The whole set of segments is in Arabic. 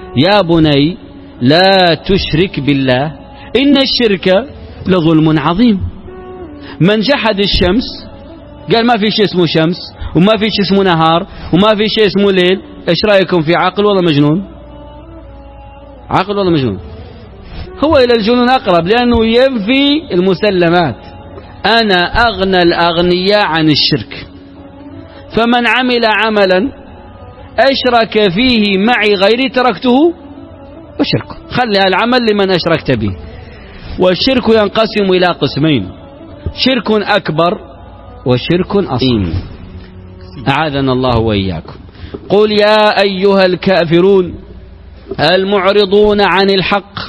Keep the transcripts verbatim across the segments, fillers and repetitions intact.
يا بني لا تشرك بالله إن الشرك لظلم عظيم. من جحد الشمس قال ما في شيء اسمه شمس وما في شيء اسمه نهار وما في شيء اسمه ليل، ايش رأيكم في عقل ولا مجنون؟ عقل ولا مجنون؟ هو إلى الجنون أقرب، لأنه ينفي المسلمات. أنا أغنى الأغنياء عن الشرك، فمن عمل عملا أشرك فيه معي غيري تركته وشركه. خلي العمل لمن أشركت به. والشرك ينقسم إلى قسمين: شرك أكبر وشرك أصغر، أعاذنا الله وإياكم. قل يا أيها الكافرون المعرضون عن الحق،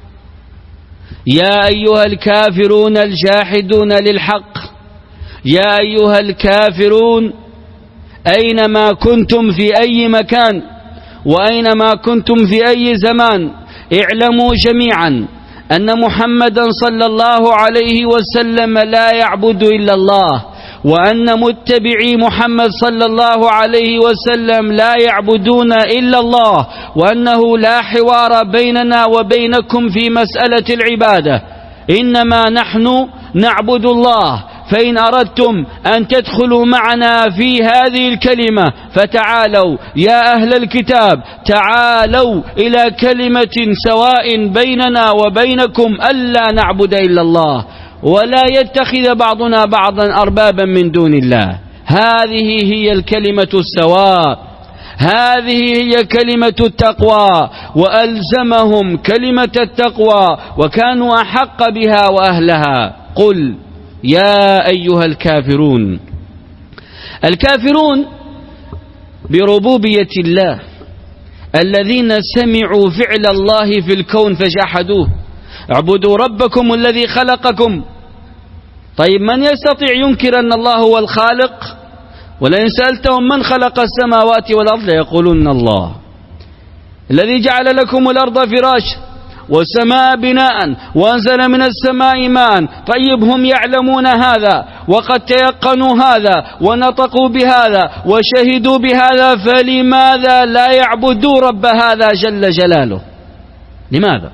يا أيها الكافرون الجاحدون للحق، يا أيها الكافرون أينما كنتم في أي مكان وأينما كنتم في أي زمان، اعلموا جميعا أن محمدا صلى الله عليه وسلم لا يعبد إلا الله، وأن متبعي محمد صلى الله عليه وسلم لا يعبدون إلا الله، وأنه لا حوار بيننا وبينكم في مسألة العبادة، إنما نحن نعبد الله. فإن أردتم أن تدخلوا معنا في هذه الكلمة فتعالوا يا أهل الكتاب، تعالوا إلى كلمة سواء بيننا وبينكم ألا نعبد إلا الله ولا يتخذ بعضنا بعضا أربابا من دون الله. هذه هي الكلمة السواء، هذه هي كلمة التقوى، وألزمهم كلمة التقوى وكانوا أحق بها وأهلها. قل يا أيها الكافرون. الكافرون بربوبية الله الذين سمعوا فعل الله في الكون فجحدوه. اعبدوا ربكم الذي خلقكم. طيب من يستطيع ينكر أن الله هو الخالق؟ ولئن سألتهم من خلق السماوات والأرض ليقولون الله. الذي جعل لكم الأرض فراشا والسماء بناء وأنزل من السماء ماء. طيب هم يعلمون هذا وقد تيقنوا هذا ونطقوا بهذا وشهدوا بهذا، فلماذا لا يعبدوا رب هذا جل جلاله؟ لماذا؟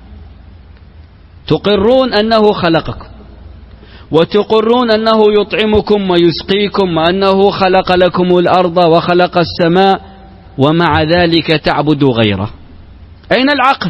تقرون أنه خلقكم وتقرون أنه يطعمكم ويسقيكم وأنه خلق لكم الأرض وخلق السماء، ومع ذلك تعبدوا غيره. أين العقل؟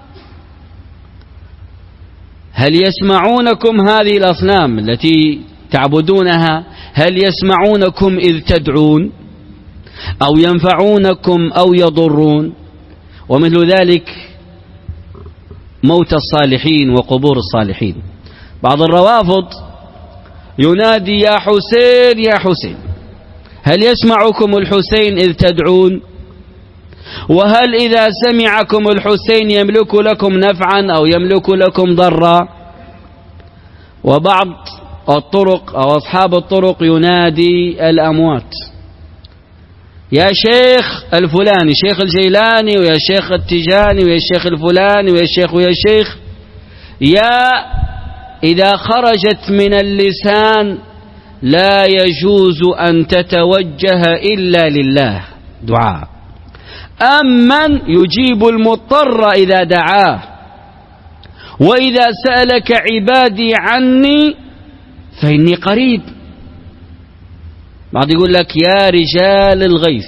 هل يسمعونكم هذه الأصنام التي تعبدونها؟ هل يسمعونكم إذ تدعون أو ينفعونكم أو يضرون؟ ومثل ذلك موت الصالحين وقبور الصالحين. بعض الروافض ينادي يا حسين يا حسين. هل يسمعكم الحسين إذ تدعون؟ وهل إذا سمعكم الحسين يملك لكم نفعا أو يملك لكم ضرا؟ وبعض الطرق أو أصحاب الطرق ينادي الأموات يا شيخ الفلاني، شيخ الجيلاني ويا شيخ التجاني ويا شيخ الفلاني ويا شيخ ويا شيخ. يا إذا خرجت من اللسان لا يجوز أن تتوجه إلا لله دعاء. أمن يجيب المضطر إذا دعاه، وإذا سألك عبادي عني فإني قريب. بعض يقول لك يا رجال الغيث.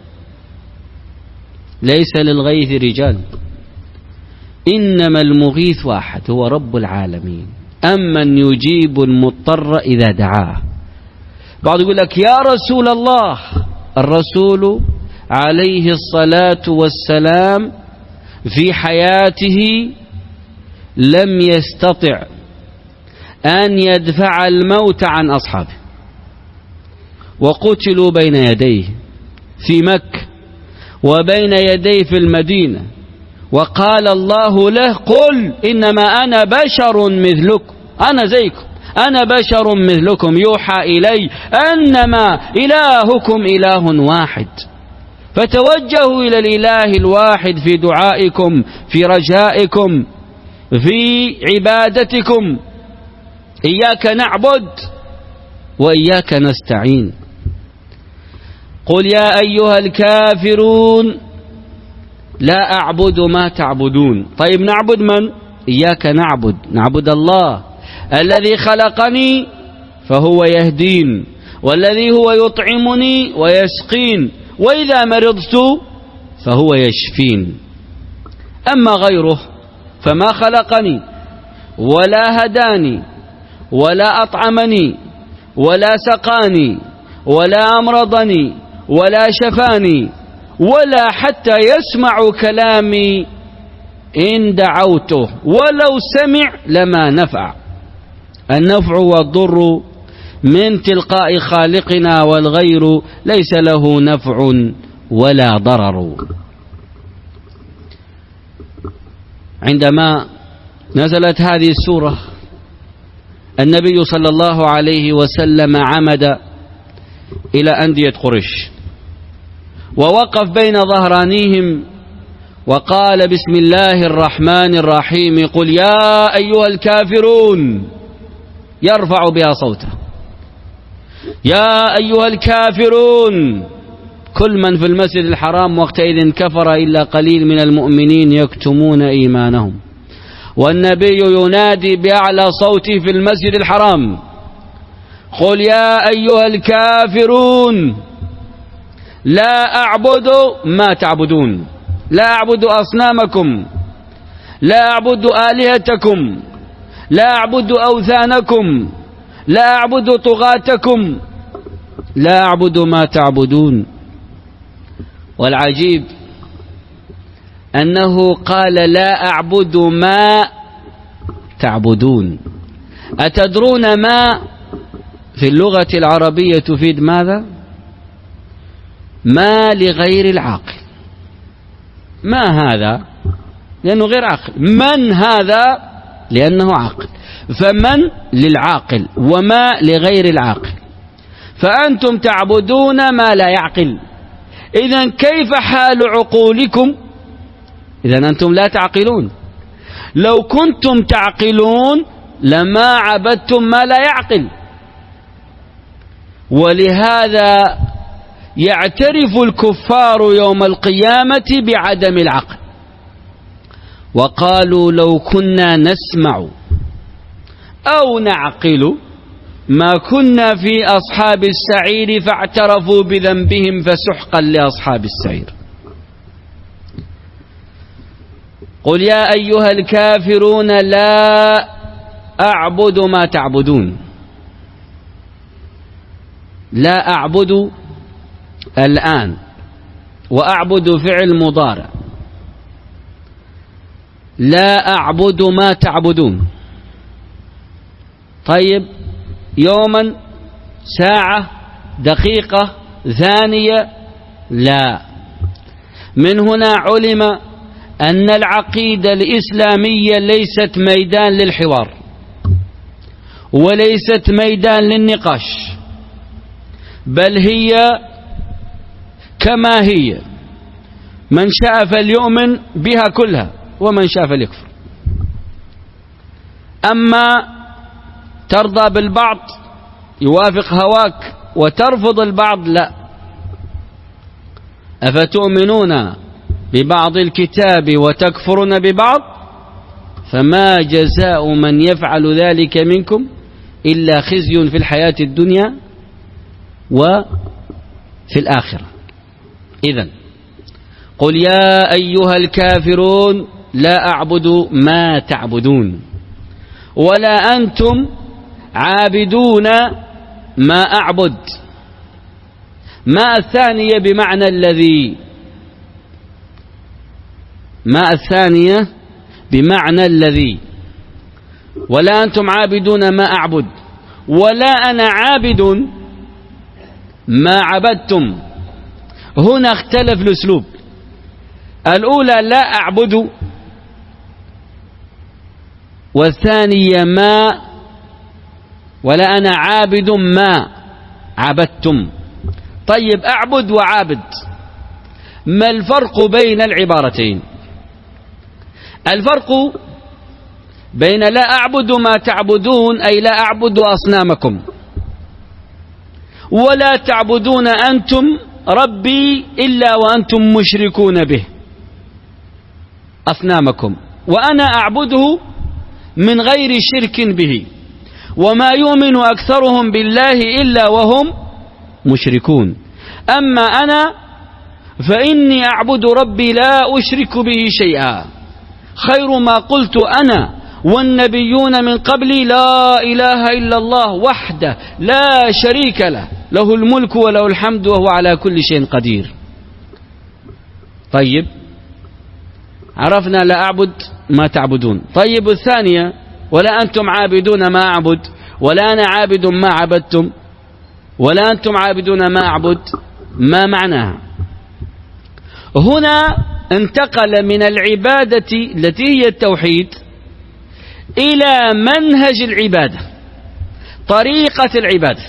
ليس للغيث رجال، إنما المغيث واحد هو رب العالمين. أمن يجيب المضطر إذا دعاه. بعض يقول لك يا رسول الله. الرسول عليه الصلاة والسلام في حياته لم يستطع أن يدفع الموت عن أصحابه، وقتلوا بين يديه في مكة وبين يديه في المدينة، وقال الله له قل إنما أنا بشر مثلكم، أنا زيكم، أنا بشر مثلكم يوحى إلي أنما إلهكم إله واحد. فتوجهوا إلى الإله الواحد في دعائكم، في رجائكم، في عبادتكم. إياك نعبد وإياك نستعين. قل يا أيها الكافرون لا أعبد ما تعبدون. طيب نعبد من؟ إياك نعبد، نعبد الله الذي خلقني فهو يهدين، والذي هو يطعمني ويسقين، وإذا مرضت فهو يشفين. أما غيره فما خلقني ولا هداني ولا أطعمني ولا سقاني ولا أمرضني ولا شفاني ولا حتى يسمع كلامي إن دعوته، ولو سمع لما نفع. النفع والضر من تلقاء خالقنا، والغير ليس له نفع ولا ضرر. عندما نزلت هذه السورة النبي صلى الله عليه وسلم عمد إلى أندية قريش ووقف بين ظهرانيهم وقال: بسم الله الرحمن الرحيم، قل يا أيها الكافرون، يرفع بها صوته، يا أيها الكافرون. كل من في المسجد الحرام وقتئذ كفر إلا قليل من المؤمنين يكتمون إيمانهم، والنبي ينادي بأعلى صوته في المسجد الحرام: قل يا أيها الكافرون لا أعبد ما تعبدون، لا أعبد أصنامكم، لا أعبد آلهتكم، لا أعبد أوثانكم، لا أعبد طغاتكم، لا أعبد ما تعبدون. والعجيب أنه قال: لا أعبد ما تعبدون. أتدرون ما في اللغة العربية تفيد ماذا؟ ما لغير العاقل. ما هذا؟ لأنه غير عاقل. من هذا؟ لأنه عاقل. فمن للعاقل وما لغير العاقل. فأنتم تعبدون ما لا يعقل. إذن كيف حال عقولكم؟ إذن أنتم لا تعقلون. لو كنتم تعقلون لما عبدتم ما لا يعقل. ولهذا يعترف الكفار يوم القيامة بعدم العقل، وقالوا: لو كنا نسمع أو نعقل ما كنا في أصحاب السعير، فاعترفوا بذنبهم فسحقا لأصحاب السعير. قل يا أيها الكافرون لا أعبد ما تعبدون. لا أعبد الآن، وأعبد فعل مضارع. لا أعبد ما تعبدون. طيب، يوما، ساعة، دقيقة، ثانية؟ لا. من هنا علم أن العقيدة الإسلامية ليست ميدان للحوار، وليست ميدان للنقاش، بل هي كما هي، من شاء فليؤمن بها كلها ومن شاء فليكفر. أما ترضى بالبعض يوافق هواك وترفض البعض، لا. أفتؤمنون ببعض الكتاب وتكفرون ببعض؟ فما جزاء من يفعل ذلك منكم إلا خزي في الحياة الدنيا وفي الآخرة. إذن قل يا أيها الكافرون لا أعبد ما تعبدون، ولا أنتم عابدون ما أعبد. ما الثانية بمعنى الذي، ما الثانية بمعنى الذي. ولا أنتم عابدون ما أعبد، ولا أنا عابد ما عبدتم. هنا اختلف الأسلوب. الأولى لا أعبد، والثانية ما، ولا أنا عابد ما عبدتم. طيب، أعبد وعابد، ما الفرق بين العبارتين؟ الفرق بين لا أعبد ما تعبدون أي لا أعبد أصنامكم، ولا تعبدون أنتم ربي إلا وأنتم مشركون به. أصنامكم وأنا أعبده من غير شرك به، وما يؤمن أكثرهم بالله إلا وهم مشركون. أما أنا فإني أعبد ربي لا أشرك به شيئا، خير ما قلت أنا والنبيون من قبلي لا إله إلا الله وحده لا شريك له، له الملك وله الحمد وهو على كل شيء قدير. طيب عرفنا لا أعبد ما تعبدون. طيب الثانية ولا أنتم عابدون ما أعبد ولا أنا عابد ما عبدتم ولا أنتم عابدون ما أعبد، ما معناها؟ هنا انتقل من العبادة التي هي التوحيد إلى منهج العبادة، طريقة العبادة.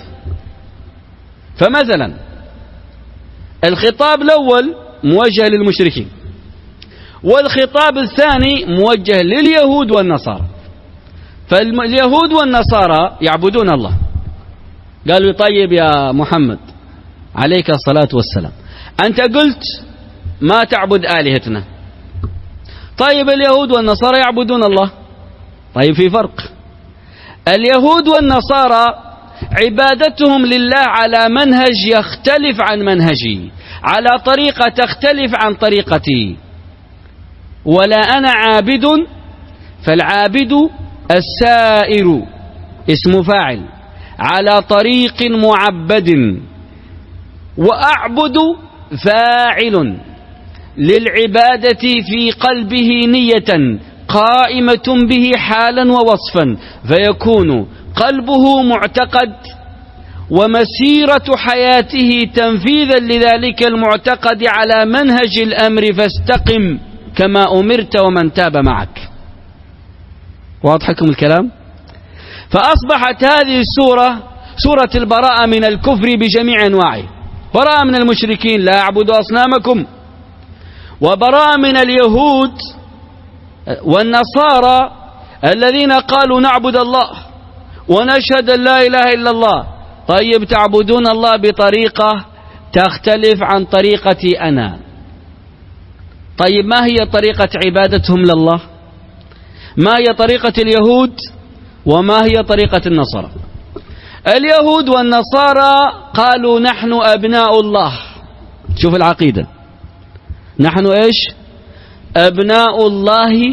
فمثلا الخطاب الأول موجه للمشركين، والخطاب الثاني موجه لليهود والنصارى. فاليهود والنصارى يعبدون الله، قالوا طيب يا محمد عليك الصلاة والسلام أنت قلت ما تعبد آلهتنا، طيب اليهود والنصارى يعبدون الله. طيب في فرق، اليهود والنصارى عبادتهم لله على منهج يختلف عن منهجي، على طريقة تختلف عن طريقتي. ولا أنا عابد، فالعابد السائر اسم فاعل على طريق معبد، وأعبد فاعل للعبادة في قلبه نية قائمة به حالا ووصفا، فيكون قلبه معتقد ومسيرة حياته تنفيذا لذلك المعتقد على منهج الأمر فاستقم كما أمرت ومن تاب معك. واضحكم الكلام؟ فأصبحت هذه السورة سورة البراءة من الكفر بجميع أنواعه، براءة من المشركين لا أعبد أصنامكم، وبراءة من اليهود والنصارى الذين قالوا نعبد الله ونشهد أن لا إله إلا الله. طيب تعبدون الله بطريقة تختلف عن طريقتي أنا. طيب ما هي طريقة عبادتهم لله؟ ما هي طريقة اليهود وما هي طريقة النصارى؟ اليهود والنصارى قالوا نحن أبناء الله. شوف العقيدة، نحن إيش؟ أبناء الله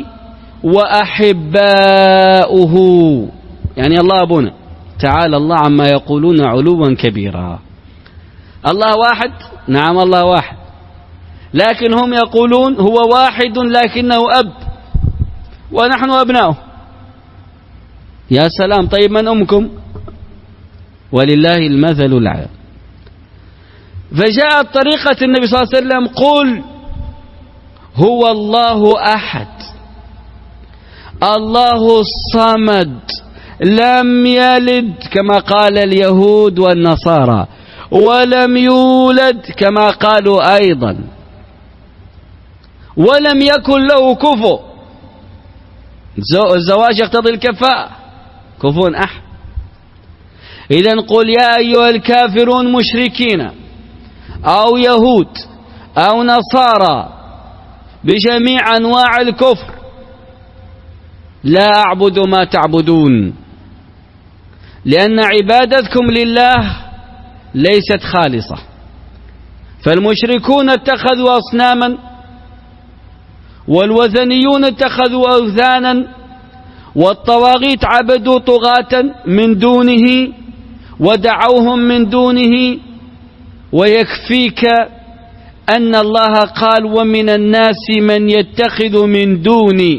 وأحباؤه، يعني الله أبونا، تعالى الله عما يقولون علوا كبيرا. الله واحد، نعم الله واحد، لكن هم يقولون هو واحد لكنه أب ونحن أبناؤه. يا سلام، طيب من أمكم؟ ولله المثل الأعلى. فجاءت طريقة النبي صلى الله عليه وسلم قل هو الله أحد الله الصمد لم يلد كما قال اليهود والنصارى ولم يولد كما قالوا أيضا ولم يكن له كفو. الزواج يقتضي الكفاءة، كفو أحد. إذن قل يا أيها الكافرون مشركين أو يهود أو نصارى بجميع أنواع الكفر لا أعبد ما تعبدون، لأن عبادتكم لله ليست خالصة. فالمشركون اتخذوا أصناما، والوثنيون اتخذوا أوثانا، والطواغيت عبدوا طغاة من دونه ودعوهم من دونه. ويكفيك أن الله قال ومن الناس من يتخذ من دوني،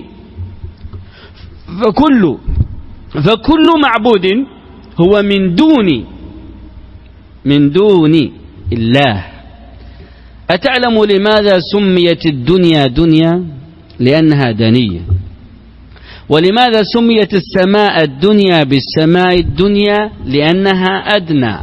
فكل فكل معبود هو من دوني من دون الله. أتعلم لماذا سميت الدنيا دنيا؟ لأنها دنية. ولماذا سميت السماء الدنيا بالسماء الدنيا؟ لأنها أدنى.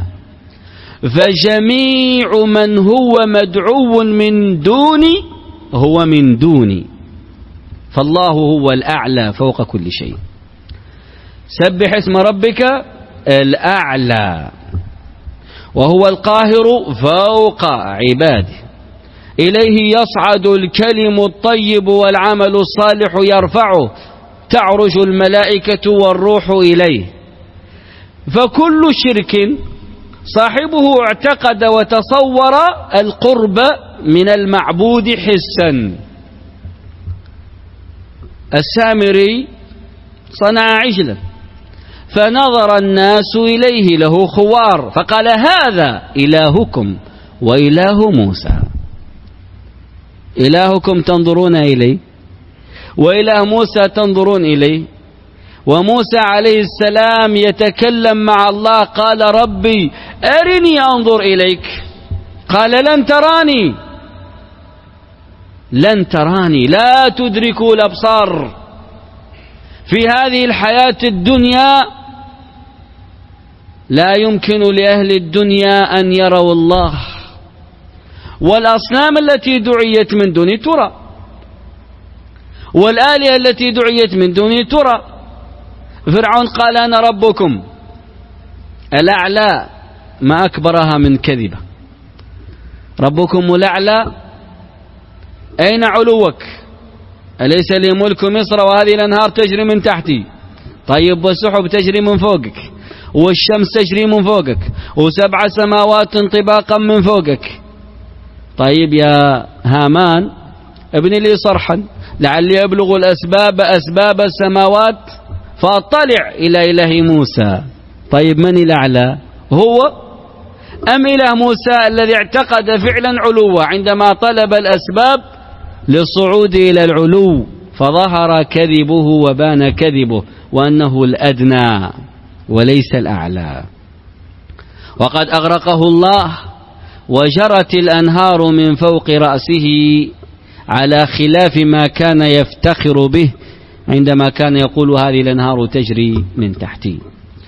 فجميع من هو مدعو من دوني هو من دوني، فالله هو الأعلى فوق كل شيء. سبح اسم ربك الأعلى، وهو القاهر فوق عباده. إليه يصعد الكلم الطيب والعمل الصالح يرفعه، تعرج الملائكة والروح إليه. فكل شرك صاحبه اعتقد وتصور القرب من المعبود حسا. السامري صنع عجلا فنظر الناس إليه له خوار فقال هذا إلهكم وإله موسى. إلهكم تنظرون إليه وإله موسى تنظرون إليه. وموسى عليه السلام يتكلم مع الله قال ربي أرني أنظر إليك، قال لن تراني لن تراني لا تدركوا الأبصار. في هذه الحياة الدنيا لا يمكن لأهل الدنيا أن يروا الله، والأصنام التي دعيت من دون ترى، والآلهة التي دعيت من دون ترى. فرعون قال أنا ربكم الأعلى، ما أكبرها من كذبة. ربكم الأعلى، أين علوك؟ أليس لي ملك مصر وهذه الأنهار تجري من تحتي؟ طيب والسحب تجري من فوقك، والشمس تجري من فوقك، وسبع سماوات طباقا من فوقك. طيب يا هامان ابن لي صرحا لعلي أبلغ الأسباب أسباب السماوات فأطلع إلى إله موسى. طيب من الأعلى، هو أم إله موسى الذي اعتقد فعلا علوه عندما طلب الأسباب للصعود إلى العلو، فظهر كذبه وبان كذبه وأنه الأدنى وليس الأعلى. وقد أغرقه الله وجرت الأنهار من فوق رأسه على خلاف ما كان يفتخر به عندما كان يقول هذه الأنهار تجري من تحتي.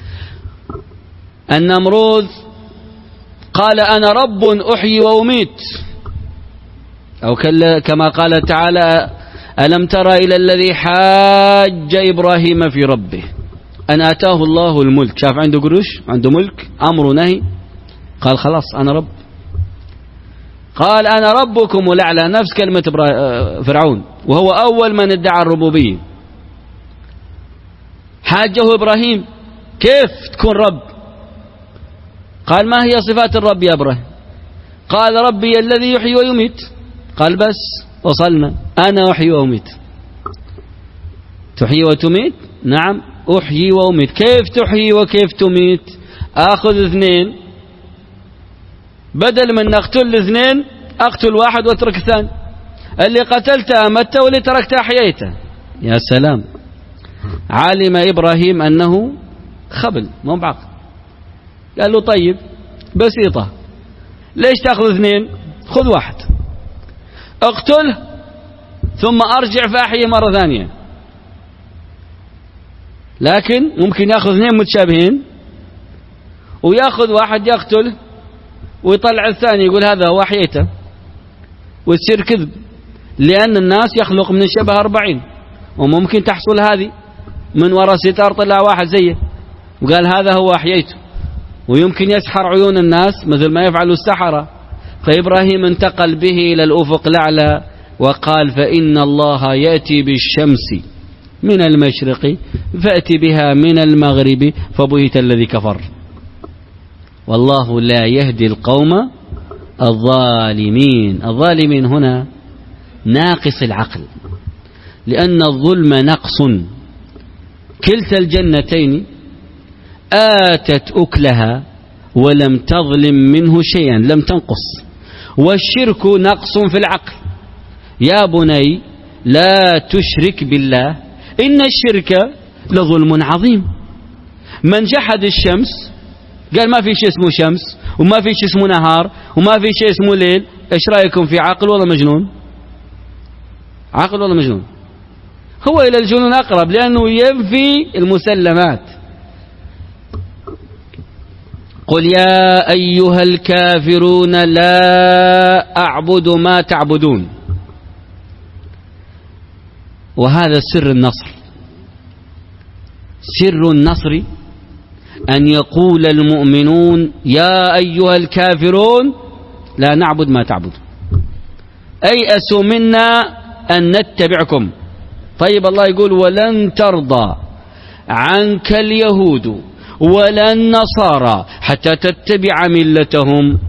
النمروذ قال أنا رب أحيي وأميت، أو كما قال تعالى ألم تر إلى الذي حاج إبراهيم في ربه أن آتاه الله الملك. شاف عنده قروش، عنده ملك، أمر نهي، قال خلاص أنا رب. قال أنا ربكم الأعلى، نفس كلمة فرعون، وهو أول من ادعى الربوبية. حاجه إبراهيم كيف تكون رب؟ قال ما هي صفات الرب يا إبراهيم؟ قال ربي الذي يحيي ويميت. قال بس وصلنا، أنا أحيي وأميت. تحيي وتميت؟ نعم أحيي وأميت. كيف تحيي وكيف تميت؟ أخذ اثنين، بدل من أقتل الاثنين أقتل واحد واترك الثاني، اللي قتلته أمته واللي تركته أحييته. يا سلام، علم إبراهيم أنه خبل مو بعقل. قال له طيب بسيطة، ليش تأخذ اثنين؟ خذ واحد اقتله ثم أرجع فأحيي مرة ثانية. لكن ممكن يأخذ اثنين متشابهين ويأخذ واحد يقتله ويطلع الثاني يقول هذا هو أحييته، وتصير كذب، لأن الناس يخلق من الشبه أربعين، وممكن تحصل هذه من وراء ستار طلع واحد زيه وقال هذا هو أحييته، ويمكن يسحر عيون الناس مثل ما يفعل السحرة. فإبراهيم انتقل به إلى الأفق الأعلى وقال فإن الله يأتي بالشمس من المشرق فأتي بها من المغرب فبهت الذي كفر والله لا يهدي القوم الظالمين. الظالمين هنا ناقص العقل، لأن الظلم نقص. كلتا الجنتين آتت أكلها ولم تظلم منه شيئا، لم تنقص. والشرك نقص في العقل. يا بني لا تشرك بالله إن الشرك لظلم عظيم. من جحد الشمس قال ما في شيء اسمه شمس وما في شيء اسمه نهار وما في شيء اسمه ليل، ايش رأيكم في عقل ولا مجنون؟ عقل ولا مجنون؟ هو إلى الجنون أقرب، لأنه ينفي المسلمات. قل يا أيها الكافرون لا أعبد ما تعبدون. وهذا سر النصر. سر النصر أن يقول المؤمنون يا أيها الكافرون لا نعبد ما تعبد. أيأسوا منا أن نتبعكم. طيب الله يقول ولن ترضى عنك اليهود ولا النصارى حتى تتبع ملتهم.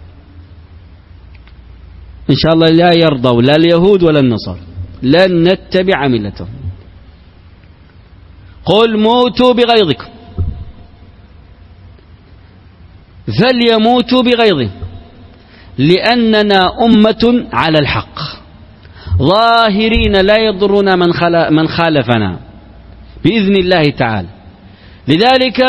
إن شاء الله لا يرضوا لا اليهود ولا النصارى، لن نتبع ملتهم. قل موتوا بغيظكم، فليموتوا بغيظهم، لأننا أمة على الحق ظاهرين لا يضرنا من من خالفنا بإذن الله تعالى. لذلك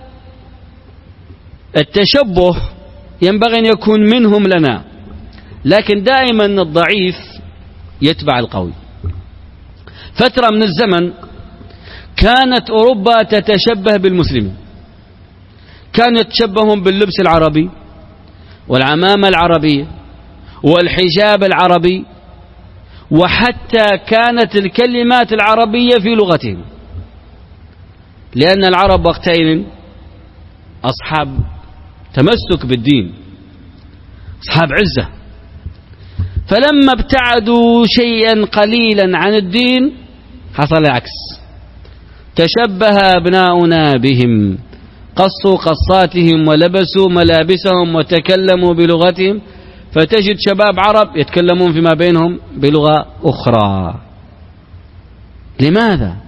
التشبه ينبغي أن يكون منهم لنا، لكن دائما الضعيف يتبع القوي. فترة من الزمن كانت أوروبا تتشبه بالمسلمين، كانوا يتشبهون باللبس العربي والعمامة العربية والحجاب العربي، وحتى كانت الكلمات العربية في لغتهم، لأن العرب وقتين أصحاب تمسك بالدين، أصحاب عزة. فلما ابتعدوا شيئا قليلا عن الدين حصل العكس، تشبه أبناؤنا بهم، قصوا قصاتهم ولبسوا ملابسهم وتكلموا بلغتهم، فتجد شباب عرب يتكلمون فيما بينهم بلغة أخرى. لماذا؟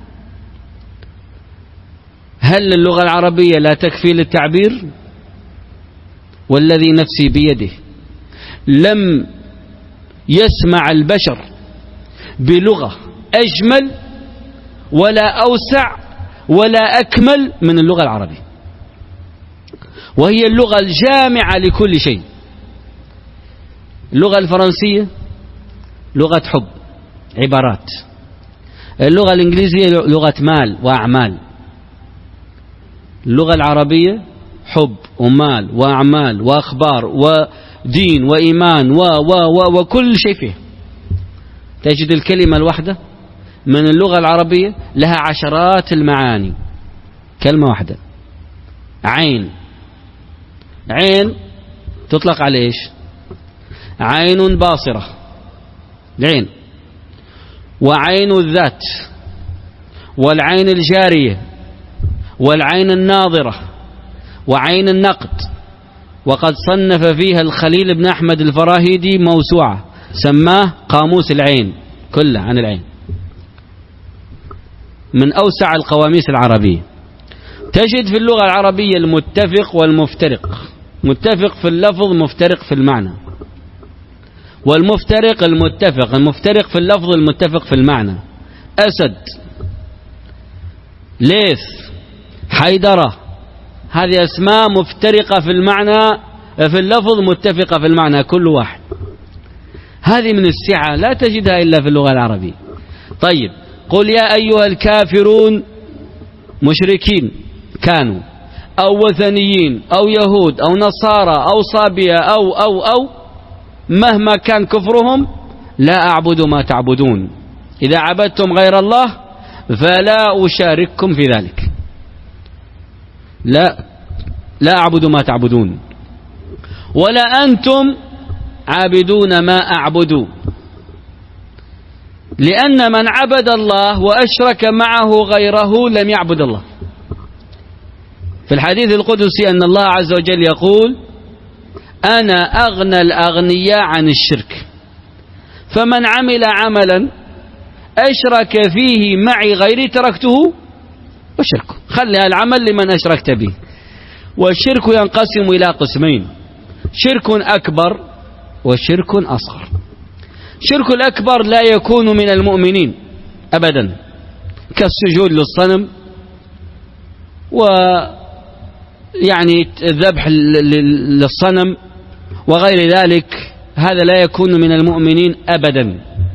هل اللغة العربية لا تكفي للتعبير؟ والذي نفسي بيده لم يسمع البشر بلغة أجمل ولا أوسع ولا أكمل من اللغة العربية، وهي اللغة الجامعة لكل شيء. اللغة الفرنسية لغة حب، عبارات. اللغة الإنجليزية لغة مال وأعمال. اللغة العربية حب ومال وأعمال وأخبار ودين وإيمان و و و وكل شيء فيه. تجد الكلمة الواحدة من اللغة العربية لها عشرات المعاني. كلمة واحدة عين، عين تطلق على إيش؟ عين باصرة، العين، وعين الذات، والعين الجارية، والعين الناظرة، وعين النقد. وقد صنف فيها الخليل بن أحمد الفراهيدي موسوعة سماه قاموس العين، كله عن العين، من أوسع القواميس العربية. تجد في اللغة العربية المتفق والمفترق، متفق في اللفظ مفترق في المعنى، والمفترق المتفق، المفترق في اللفظ المتفق في المعنى. أسد، ليث، حيدرة، هذه أسماء مفترقة في المعنى، في اللفظ متفقة في المعنى كل واحد. هذه من السعة لا تجدها إلا في اللغة العربية. طيب قل يا أيها الكافرون، مشركين كانوا أو وثنيين أو يهود أو نصارى أو صابية أو أو أو مهما كان كفرهم، لا أعبد ما تعبدون، إذا عبدتم غير الله فلا أشارككم في ذلك. لا لا أعبد ما تعبدون ولا أنتم عابدون ما أعبد، لأن من عبد الله وأشرك معه غيره لم يعبد الله. في الحديث القدسي أن الله عز وجل يقول أنا أغنى الأغنياء عن الشرك، فمن عمل عملا أشرك فيه معي غيري تركته وشركه. خلي العمل لمن أشركت به. والشرك ينقسم إلى قسمين: شرك أكبر وشرك أصغر. شرك الأكبر لا يكون من المؤمنين أبدا، كالسجود للصنم ويعني الذبح للصنم وغير ذلك، هذا لا يكون من المؤمنين أبدا.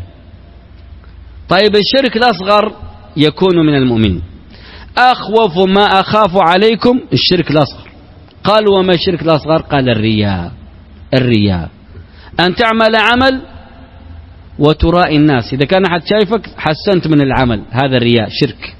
طيب الشرك الأصغر يكون من المؤمنين. أخوف ما أخاف عليكم الشرك الأصغر. قالوا وما الشرك الأصغر؟ قال الرياء. الرياء أن تعمل عمل وترائي الناس، إذا كان أحد شايفك حسنت من العمل، هذا الرياء شرك.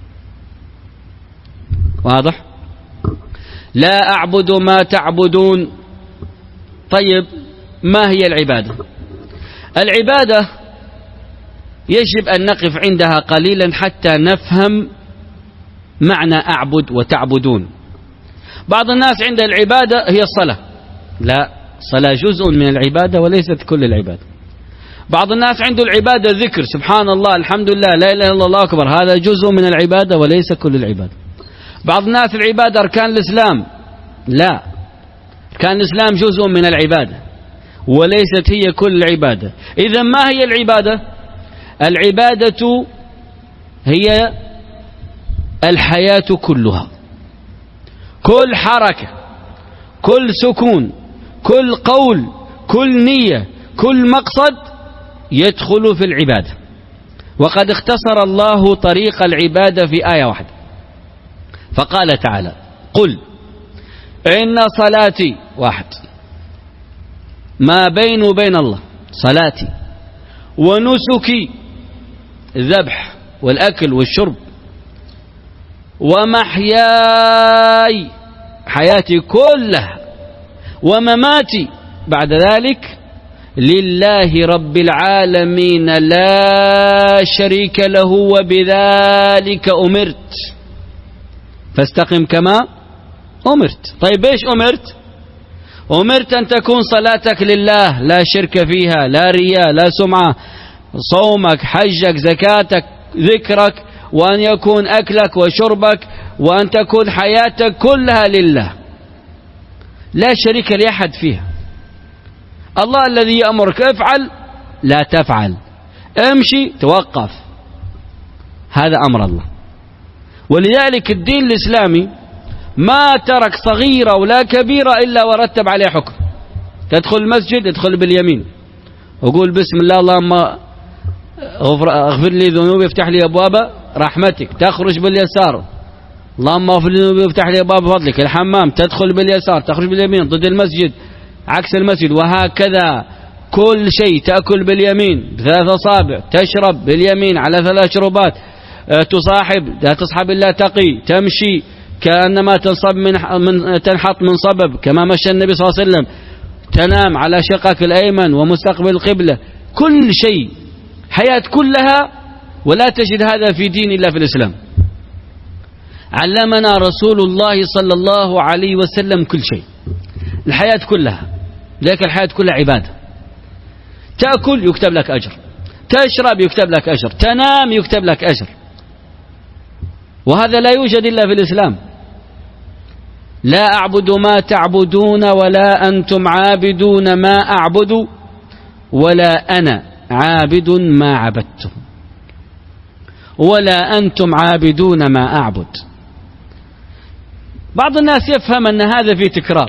واضح؟ لا أعبد ما تعبدون. طيب ما هي العبادة؟ العبادة يجب أن نقف عندها قليلا حتى نفهم معنى أعبد وتعبدون. بعض الناس عند العبادة هي الصلاة، لا، الصلاة جزء من العبادة وليست كل العبادة. بعض الناس عنده العبادة ذكر، سبحان الله، الحمد لله، لا إله إلا الله أكبر، هذا جزء من العبادة وليس كل العبادة. بعض الناس العبادة أركان الإسلام، لا، أركان الإسلام جزء من العبادة وليست هي كل العبادة. إذا ما هي العبادة؟ العبادة هي الحياة كلها، كل حركة، كل سكون، كل قول، كل نية، كل مقصد يدخل في العبادة. وقد اختصر الله طريق العبادة في آية واحدة، فقال تعالى: قل إن صلاتي، واحد، ما بين وبين الله صلاتي، ونسكي، الذبح والأكل والشرب، ومحياي، حياتي كلها، ومماتي بعد ذلك لله رب العالمين لا شريك له وبذلك أمرت فاستقم كما أمرت. طيب إيش أمرت؟ أمرت أن تكون صلاتك لله لا شرك فيها، لا رياء، لا سمعة، صومك، حجك، زكاتك، ذكرك، وأن يكون أكلك وشربك، وأن تكون حياتك كلها لله لا شريك لأحد فيها. الله الذي يأمرك افعل لا تفعل، امشي توقف، هذا أمر الله. ولذلك الدين الإسلامي ما ترك صغيرة ولا كبيرة إلا ورتب عليه حكم. تدخل المسجد ادخل باليمين وقول بسم الله اللهم اغفر لي ذنوبي افتح لي أبواب رحمتك. تخرج باليسار اللهم اغفر لي ذنوبي افتح لي أبواب فضلك. الحمام تدخل باليسار تخرج باليمين ضد المسجد عكس المسجد، وهكذا كل شيء. تأكل باليمين بثلاث أصابع، تشرب باليمين على ثلاث شربات، تصاحب لا تصحب إلا تقي، تمشي كأنما تنصب من من تنحط من صبب كما مشى النبي صلى الله عليه وسلم، تنام على شقك الأيمن ومستقبل القبلة، كل شيء، حياة كلها. ولا تجد هذا في دين إلا في الإسلام. علمنا رسول الله صلى الله عليه وسلم كل شيء، الحياة كلها. ذلك الحياة كلها عبادة. تأكل يكتب لك أجر، تشرب يكتب لك أجر، تنام يكتب لك أجر، وهذا لا يوجد إلا في الإسلام. لا أعبد ما تعبدون ولا أنتم عابدون ما أعبد ولا أنا عابد ما عبدتم ولا أنتم عابدون ما أعبد. بعض الناس يفهم أن هذا فيه تكرار،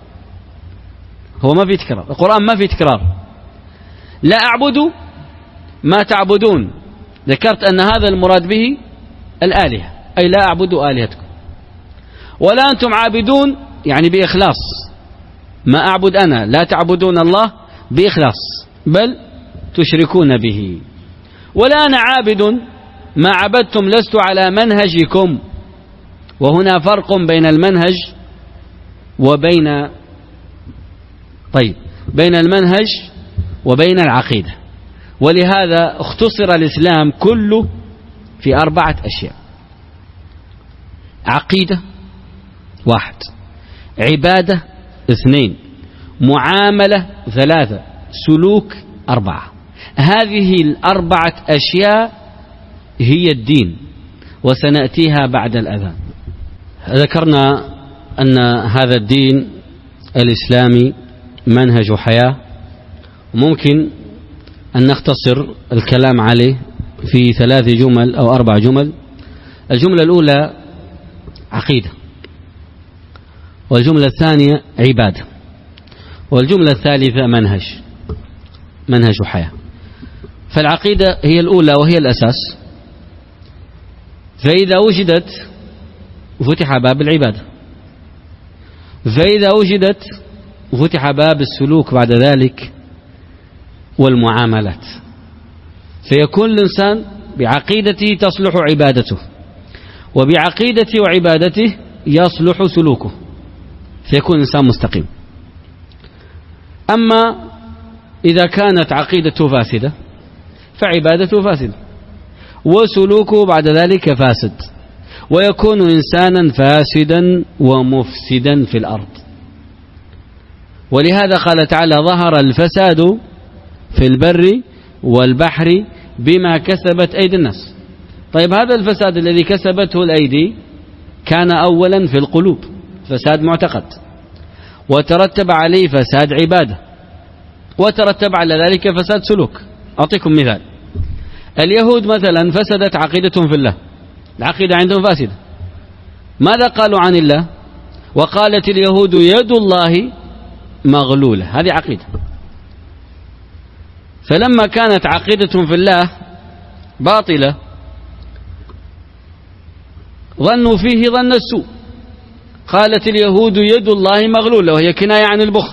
هو ما فيه تكرار، القرآن ما فيه تكرار. لا أعبد ما تعبدون، ذكرت أن هذا المراد به الآلهة، أي لا أعبد آلهتكم. ولا أنتم عابدون يعني بإخلاص، ما أعبد أنا، لا تعبدون الله بإخلاص بل تشركون به. ولا أنا عابد ما عبدتم لست على منهجكم. وهنا فرق بين المنهج وبين طيب بين المنهج وبين العقيدة. ولهذا اختصر الإسلام كله في أربعة أشياء: عقيدة واحد، عبادة اثنين، معاملة ثلاثة، سلوك أربعة. هذه الأربعة أشياء هي الدين، وسنأتيها بعد الأذان. ذكرنا أن هذا الدين الإسلامي منهج حياة، ممكن أن نختصر الكلام عليه في ثلاث جمل أو أربع جمل. الجملة الأولى عقيدة، والجملة الثانية عبادة، والجملة الثالثة منهج منهج حياة. فالعقيدة هي الأولى وهي الأساس، فإذا وجدت فتح باب العبادة، فإذا وجدت فتح باب السلوك بعد ذلك والمعاملات، فيكون الإنسان بعقيدته تصلح عبادته، وبعقيدته وعبادته يصلح سلوكه، فيكون الإنسان مستقيم. أما إذا كانت عقيدته فاسدة فعبادته فاسدة، وسلوكه بعد ذلك فاسد، ويكون إنسانا فاسدا ومفسدا في الأرض. ولهذا قال تعالى: ظهر الفساد في البر والبحر بما كسبت أيدي الناس. طيب هذا الفساد الذي كسبته الأيدي كان أولا في القلوب، فساد معتقد، وترتب عليه فساد عبادة، وترتب على ذلك فساد سلوك. أعطيكم مثال: اليهود مثلا فسدت عقيدتهم في الله، العقيدة عندهم فاسدة. ماذا قالوا عن الله؟ وقالت اليهود يد الله مغلولة، هذه عقيدة. فلما كانت عقيدتهم في الله باطلة ظنوا فيه ظن السوء، قالت اليهود يد الله مغلولة، وهي كناية عن البخل.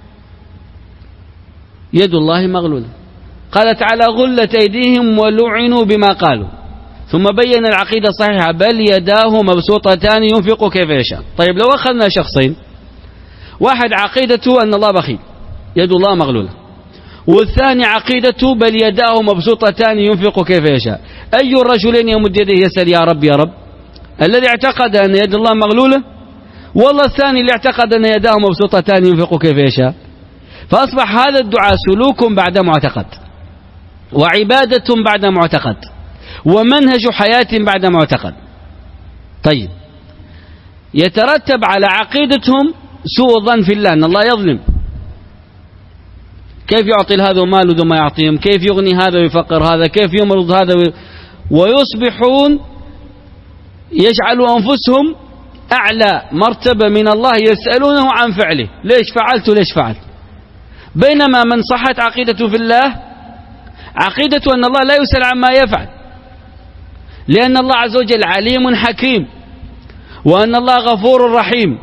يد الله مغلولة. قال تعالى: غلت أيديهم ولعنوا بما قالوا. ثم بين العقيدة الصحيحة: بل يداه مبسوطتان ينفق كيف يشاء. طيب لو أخذنا شخصين، واحد عقيدته أن الله بخيل يد الله مغلولة، والثاني عقيدته بل يداه مبسوطتان ينفق كيف يشاء، أي الرجلين يمد يده يسأل يا رب يا رب؟ الذي اعتقد أن يد الله مغلولة، والله الثاني اللي اعتقد أن يداه مبسوطتان ينفق كيف يشاء. فأصبح هذا الدعاء سلوك بعد معتقد، وعبادة بعد معتقد، ومنهج حياة بعد معتقد. طيب يترتب على عقيدتهم سوء الظن في الله، أن الله يظلم. كيف يعطي هذا ماله دون ما يعطيهم؟ كيف يغني هذا ويفقر هذا؟ كيف يمرض هذا وي... ويصبحون يجعلوا أنفسهم أعلى مرتبة من الله، يسألونه عن فعله: ليش فعلت ليش فعلت؟ بينما من صحت عقيدته في الله عقيدته أن الله لا يسأل عما يفعل، لأن الله عز وجل عليم حكيم، وأن الله غفور رحيم.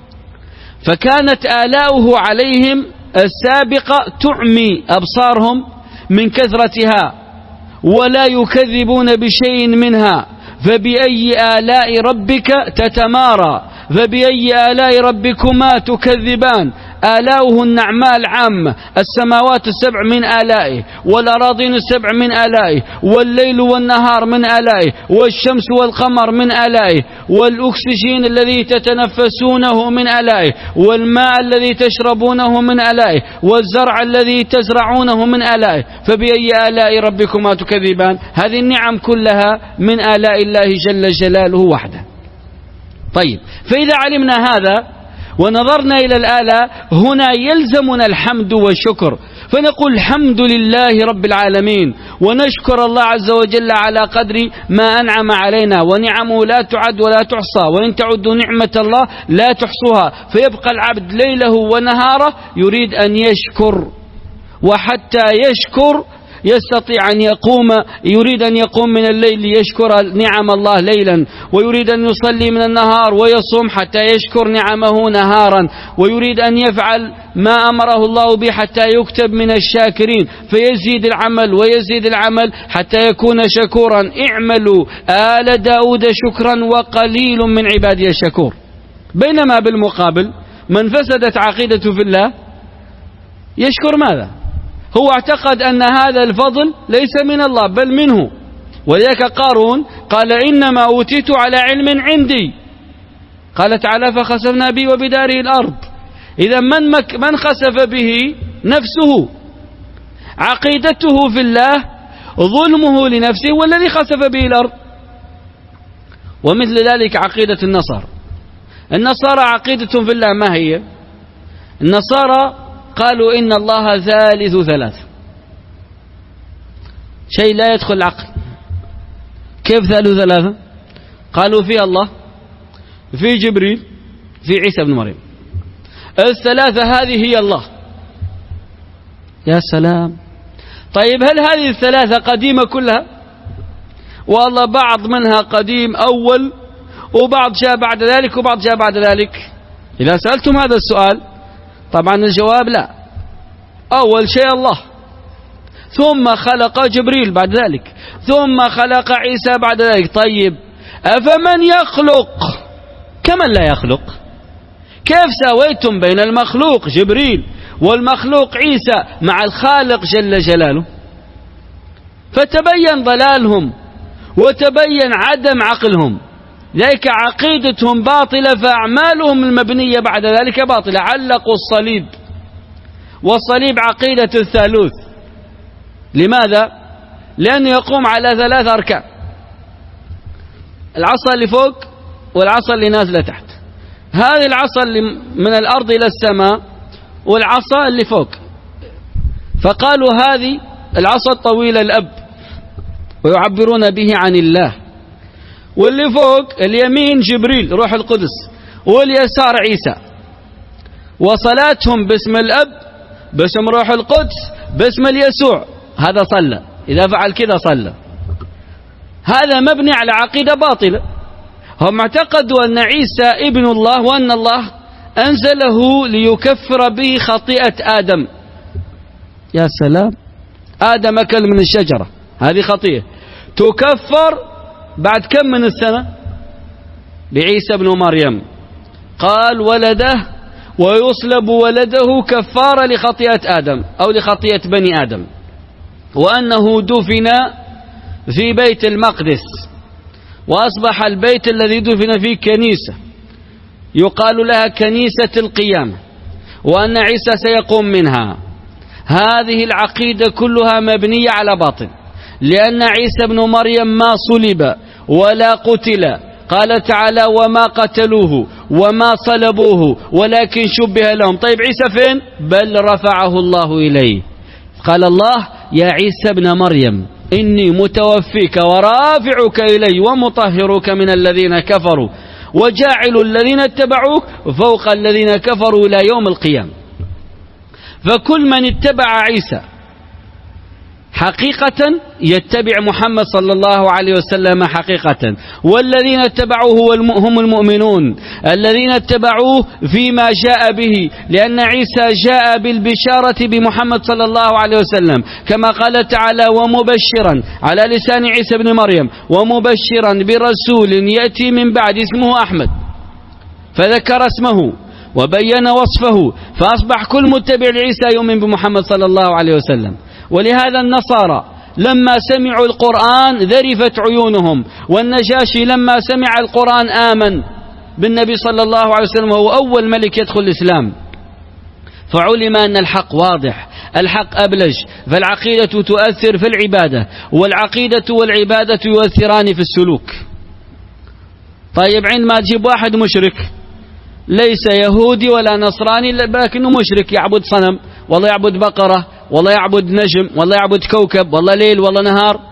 فكانت آلاؤه عليهم السابقة تعمي أبصارهم من كثرتها، ولا يكذبون بشيء منها. فبأي آلاء ربك تتمارى، فبأي آلاء ربكما تكذبان. آلاؤه النعماء العامة، السماوات السبع من آلائه، والأراضين السبع من آلائه، والليل والنهار من آلائه، والشمس والقمر من آلائه، والأكسجين الذي تتنفسونه من آلائه، والماء الذي تشربونه من آلائه، والزرع الذي تزرعونه من آلائه. فبأي آلاء ربكما تكذبان؟ هذه النعم كلها من آلاء الله جل جلاله وحده. طيب فإذا علمنا هذا ونظرنا إلى الآلة، هنا يلزمنا الحمد والشكر، فنقول الحمد لله رب العالمين، ونشكر الله عز وجل على قدر ما أنعم علينا، ونعمه لا تعد ولا تحصى، وإن تعدوا نعمة الله لا تحصوها. فيبقى العبد ليله ونهاره يريد أن يشكر، وحتى يشكر يستطيع أن يقوم، يريد أن يقوم من الليل ليشكر نعم الله ليلا، ويريد أن يصلي من النهار ويصوم حتى يشكر نعمه نهارا، ويريد أن يفعل ما أمره الله به حتى يكتب من الشاكرين، فيزيد العمل ويزيد العمل حتى يكون شكورا. اعملوا آل داود شكرا وقليل من عبادي الشكور. بينما بالمقابل من فسدت عقيدته في الله يشكر ماذا؟ هو اعتقد أن هذا الفضل ليس من الله بل منه. ولذلك قارون قال: إنما أوتيت على علم عندي. قال تعالى: فخسفنا به وبداره الأرض. إذا من, مك من خسف به نفسه، عقيدته في الله ظلمه لنفسه والذي خسف به الأرض. ومثل ذلك عقيدة النصارى. النصارى عقيدتهم في الله ما هي؟ النصارى قالوا إن الله ثالث ثلاثة، شيء لا يدخل العقل. كيف ثالث ثلاثة؟ قالوا في الله، في جبريل، في عيسى بن مريم، الثلاثة هذه هي الله. يا سلام. طيب هل هذه الثلاثة قديمة كلها؟ والله بعض منها قديم أول، وبعض جاء بعد ذلك، وبعض جاء بعد ذلك. إذا سألتم هذا السؤال طبعا الجواب لا. أول شيء الله، ثم خلق جبريل بعد ذلك، ثم خلق عيسى بعد ذلك. طيب أفمن يخلق كمن لا يخلق؟ كيف سويتم بين المخلوق جبريل والمخلوق عيسى مع الخالق جل جلاله، فتبين ضلالهم وتبين عدم عقلهم، ذلك عقيدتهم باطلة فأعمالهم المبنية بعد ذلك باطلة. علقوا الصليب، والصليب عقيدة الثالوث. لماذا؟ لأنه يقوم على ثلاث أركان: العصا اللي فوق والعصا اللي نازلة تحت، هذه العصا اللي من الأرض إلى السماء والعصا اللي فوق. فقالوا هذه العصا الطويلة الأب ويعبرون به عن الله، واللي فوق اليمين جبريل روح القدس، واليسار عيسى. وصلاتهم باسم الأب، باسم روح القدس، باسم اليسوع، هذا صلى، إذا فعل كذا صلى. هذا مبني على عقيدة باطلة. هم اعتقدوا أن عيسى ابن الله وأن الله أنزله ليكفر به خطيئة آدم. يا سلام، آدم أكل من الشجرة، هذه خطيئة تكفر بعد كم من السنة؟ بعيسى ابن مريم قال ولده ويصلب ولده كفارة لخطيئة آدم أو لخطيئة بني آدم، وأنه دفن في بيت المقدس، وأصبح البيت الذي دفن فيه كنيسة يقال لها كنيسة القيامة، وأن عيسى سيقوم منها. هذه العقيدة كلها مبنية على باطل، لأن عيسى ابن مريم ما صلب ولا قتل. قال تعالى وما قتلوه وما صلبوه ولكن شبه لهم. طيب عيسى فين؟ بل رفعه الله إليه. قال الله يا عيسى ابن مريم إني متوفيك ورافعك إلي ومطهرك من الذين كفروا وجاعل الذين اتبعوك فوق الذين كفروا إلى يوم القيامة. فكل من اتبع عيسى حقيقة يتبع محمد صلى الله عليه وسلم حقيقة، والذين اتبعوه هم المؤمنون الذين اتبعوه فيما جاء به، لأن عيسى جاء بالبشارة بمحمد صلى الله عليه وسلم كما قال تعالى ومبشرا على لسان عيسى بن مريم ومبشرا برسول يأتي من بعد اسمه أحمد، فذكر اسمه وبين وصفه، فأصبح كل متبع لعيسى يؤمن بمحمد صلى الله عليه وسلم. ولهذا النصارى لما سمعوا القرآن ذرفت عيونهم، والنجاشي لما سمع القرآن آمن بالنبي صلى الله عليه وسلم وهو أول ملك يدخل الإسلام، فعلم أن الحق واضح، الحق أبلج، فالعقيدة تؤثر في العبادة، والعقيدة والعبادة يؤثران في السلوك. طيب عندما تجيب واحد مشرك ليس يهودي ولا نصراني لكنه مشرك، يعبد صنم والله يعبد بقرة والله يعبد نجم والله يعبد كوكب والله ليل والله نهار،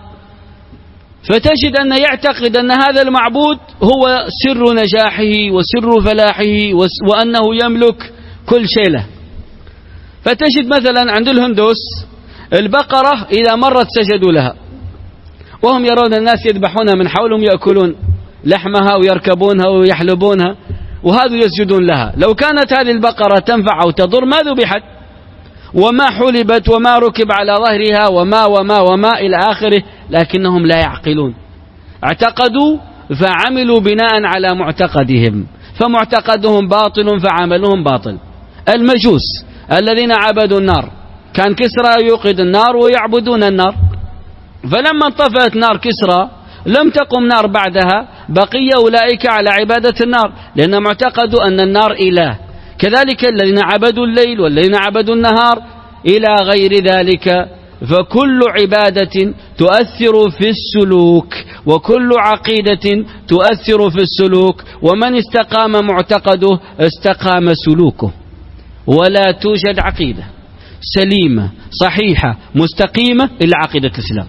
فتجد أن يعتقد أن هذا المعبود هو سر نجاحه وسر فلاحه وأنه يملك كل شيء له. فتجد مثلا عند الهندوس البقرة إذا مرت سجدوا لها، وهم يرون الناس يذبحونها من حولهم يأكلون لحمها ويركبونها ويحلبونها وهذا يسجدون لها. لو كانت هذه البقرة تنفع أو تضر ما ذبحت وما حلبت وما ركب على ظهرها وما وما وما إلى آخره، لكنهم لا يعقلون، اعتقدوا فعملوا بناء على معتقدهم، فمعتقدهم باطل فعملهم باطل. المجوس الذين عبدوا النار، كان كسرى يوقد النار ويعبدون النار، فلما انطفأت نار كسرى لم تقم نار بعدها، بقي أولئك على عبادة النار لأنهم اعتقدوا أن النار إله. كذلك الذين عبدوا الليل والذين عبدوا النهار إلى غير ذلك. فكل عبادة تؤثر في السلوك، وكل عقيدة تؤثر في السلوك، ومن استقام معتقده استقام سلوكه. ولا توجد عقيدة سليمة صحيحة مستقيمة إلا عقيدة الإسلام.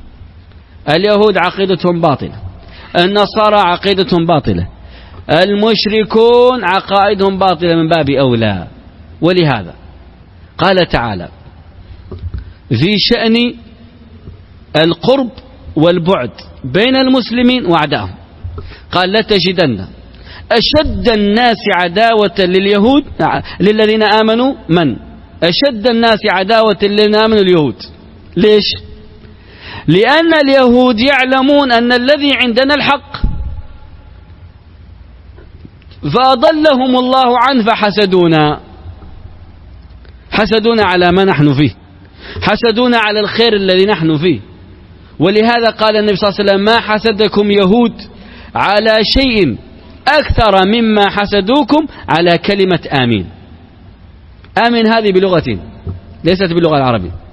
اليهود عقيدتهم باطلة، النصارى عقيدتهم باطلة، المشركون عقائدهم باطلة من باب أولى. ولهذا قال تعالى في شأن القرب والبعد بين المسلمين وأعدائهم، قال لتجدن أشد الناس عداوة لليهود للذين آمنوا من؟ أشد الناس عداوة للذين آمنوا اليهود. ليش؟ لأن اليهود يعلمون أن الذي عندنا الحق فأضلهم الله عنه فحسدونا. حسدونا على ما نحن فيه، حسدونا على الخير الذي نحن فيه. ولهذا قال النبي صلى الله عليه وسلم: ما حسدكم يهود على شيء أكثر مما حسدوكم على كلمة آمين. آمين هذه بلغة ليست باللغة العربية.